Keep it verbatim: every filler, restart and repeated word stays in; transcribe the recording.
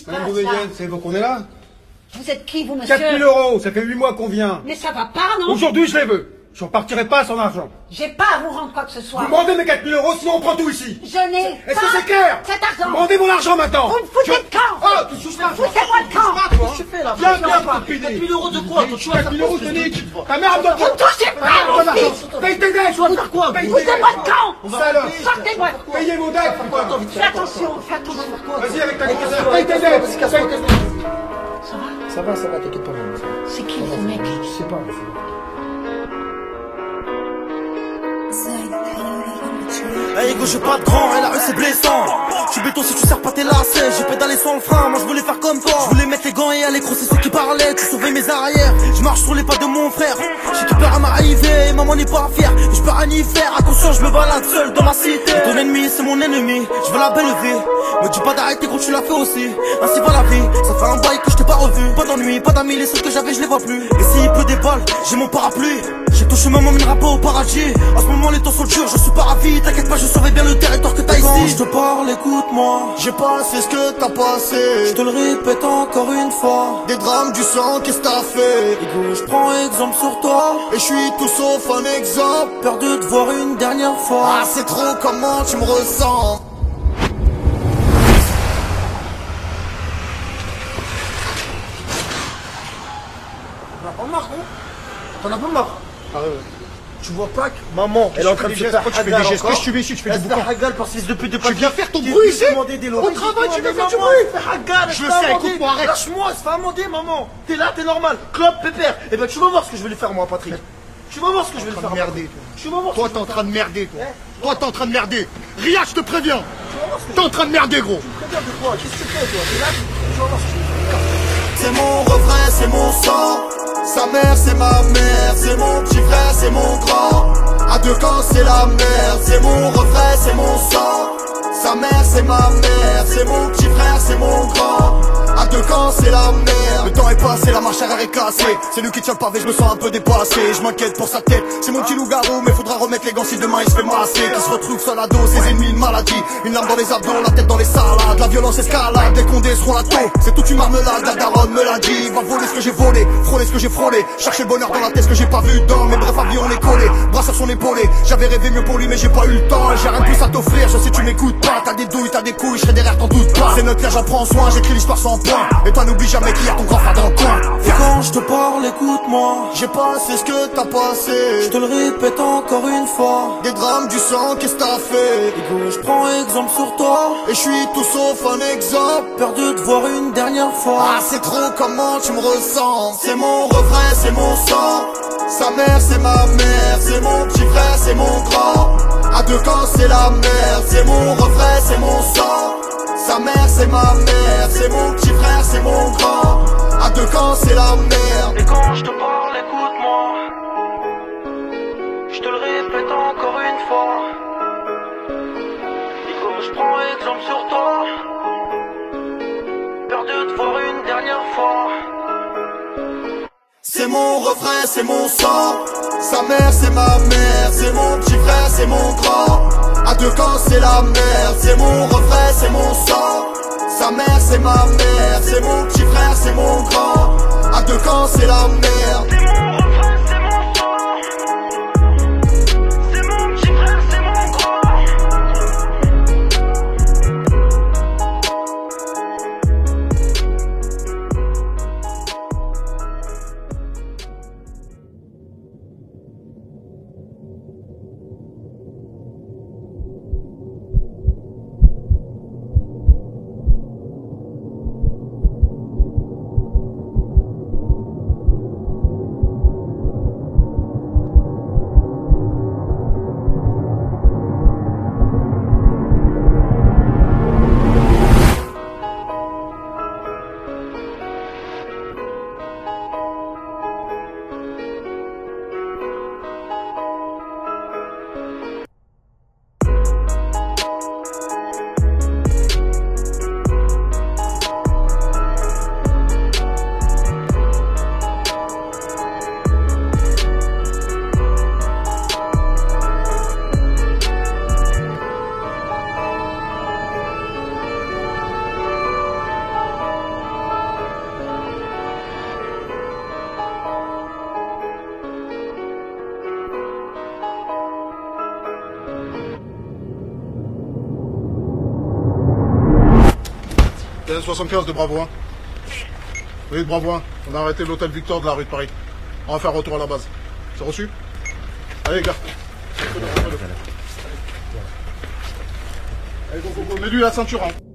Madame Bouvelienne, c'est donc on est là? Vous êtes qui, vous, monsieur? quatre mille euros, ça fait huit mois qu'on vient. Mais ça va pas, non? Aujourd'hui, je les veux. Je repartirai pas sans argent. J'ai pas à vous rendre quoi que ce soit. Vous demandez mes quatre mille euros, sinon on prend tout ici. Je n'ai Est-ce pas que c'est clair? cet argent. Vous demandez mon argent maintenant. Vous me foutez de camp. Oh, tu touches pas. Foutez-moi de camp. Qu'est-ce que tu fais là? Viens, viens, pas. quatre mille euros de quoi? quatre mille euros, je te nique. Ta mère a besoin de Vous touchez pas à mon fils. Paye tes dettes. Tu vas faire quoi? Foutez-moi de camp. Salope. Sortez-moi. Payez vos dettes. Fais attention, fais attention. Vas-y avec ta grosseur. Paye tes dettes. Ça va? Ça va, ça va, t'inquiète pas. C'est qui ce mec? Je sais pas. Hey go, j'ai pas de grand et la rue c'est blessant. Je suis béton si tu sers pas tes lacets. J'ai pédalé sans le frein, moi je voulais faire comme toi. Je voulais mettre les gants et aller crosser ceux qui parlaient. Tu surveilles mes arrières, je marche sur les pas de mon frère. J'ai tout peur à m'arriver et maman n'est pas fière. Mais je peux rien y faire, à conscience je me balade seul dans ma cité. Et ton ennemi c'est mon ennemi, je veux la belle vie. Me dis pas d'arrêter gros, tu l'as fait aussi. Ainsi va la vie, ça fait un bail que je t'ai pas revu. Pas d'ennui, pas d'amis, les seuls que j'avais je les vois plus. Et s'il pleut des balles, j'ai mon parapluie. J'ai touché maman, mènera pas au paradis. En ce moment les temps sont durs, je suis pas ravi. T'inquiète pas, je surveille bien le territoire que t'as ici. Quand je te parle, écoute-moi. J'ai passé ce que t'as passé. Je te le répète encore une fois. Des drames, du sang, qu'est-ce que t'as fait? Égo, je prends exemple sur toi. Et je suis tout sauf un exemple. Peur de te voir une dernière fois. Ah, c'est trop comment tu me ressens. T'en as pas marre, gros? T'en as pas marre? Ah ouais, ouais. Tu vois pas que maman, elle est en train de se faire tu fais des gestes. Qu'est-ce que tu veux ici? Tu fais du elle se fait boucan. hagal parce qu'ils se depuis de Tu viens faire ton bruit ici? Au travail, tu viens faire du bruit. Je le sais, écoute-moi, arrête. Lâche-moi, elle se fait amender, maman. T'es là, t'es normal. Clope, pépère. Eh ben, tu vas voir ce que je vais lui faire, moi, Patrick. Tu vas voir ce que je vais lui faire. Merder, Tu vas voir. toi. Toi, t'es en train de merder, toi. Toi, t'es en train de merder. Ria, je te préviens. T'es en train de merder, gros. Regarde de quoi? Qu'est-ce que tu fais, toi? T'es là? Tu vas voir ce que je vais lui faire. C'est mon refrain, c'est mon sang. Sa mère, c'est ma mère. C'est mon petit frère, c'est mon grand. À deux camps, c'est la merde. C'est mon refrain, c'est mon sang. Sa mère, c'est ma mère. C'est mon petit frère, c'est mon grand. À deux camps, c'est la merde. Le temps est passé, la marche arrière est cassée. C'est lui qui tient le pavé, je me sens un peu dépassé. Je m'inquiète pour sa tête, c'est mon petit loup-garou. Mais faudra remettre les gants si demain il se fait masser. Qui se retrouve seul à dos, ses ennemis, une maladie. Une lame dans les abdos, la tête dans les salades. La violence escalade, les condés seront la taux. C'est toute une marmelade, la daronne me l'a dit. Va voler ce que j'ai volé, frôler ce que j'ai frôlé. Chercher le bonheur dans la tête, ce que j'ai pas vu dans. Mais bref, avion on est collé, bras sur son épaulé. J'avais rêvé mieux pour lui, mais j'ai pas eu le temps. J'ai rien de plus à t'offrir, je sais tu m'écoutes pas. T'as des douilles, t'as des couilles, je serai derrière, t'en doute pas. C'est notre terre, j'en prends soin, j'écris l'histoire sans point. Et toi n'oublie jamais qu'il y a ton grand frère dans le coin. Et quand je te parle, écoute-moi. J'ai passé ce que t'as passé. Je te le répète encore une fois. Des drames, du sang, qu'est-ce que t'as fait? Égo, je prends exemple sur toi. Et je suis tout sauf un exemple. Peur de te voir une dernière fois. Ah, c'est trop comment tu me ressens. C'est mon refrain, c'est mon sang. Sa mère, c'est ma mère. C'est mon petit frère, c'est mon grand. À deux camps, c'est la merde. C'est mon refrain, c'est mon sang. Sa mère, c'est ma mère. C'est mon petit frère, c'est mon grand. À deux camps, c'est la merde. Et quand je te parle, écoute-moi. Je te le répète encore une fois. Et comme je prends exemple sur toi. Peur de te voir une dernière fois. C'est mon refrain, c'est mon sang. Sa mère, c'est ma mère. C'est mon petit frère, c'est mon grand. À deux camps, c'est la merde. C'est mon refrain, c'est mon sang. Sa mère, c'est ma mère. C'est mon petit frère, c'est mon grand. À deux camps, c'est la merde. C'est mon refrain, c'est mon sang. C'est mon petit frère, c'est mon grand. C'est soixante-quinze de Bravo un. Oui, de Bravo un. On a arrêté l'hôtel Victor de la rue de Paris. On va faire retour à la base. C'est reçu? Allez, gars. Allez, go, go, go. Mets-lui la ceinture, hein.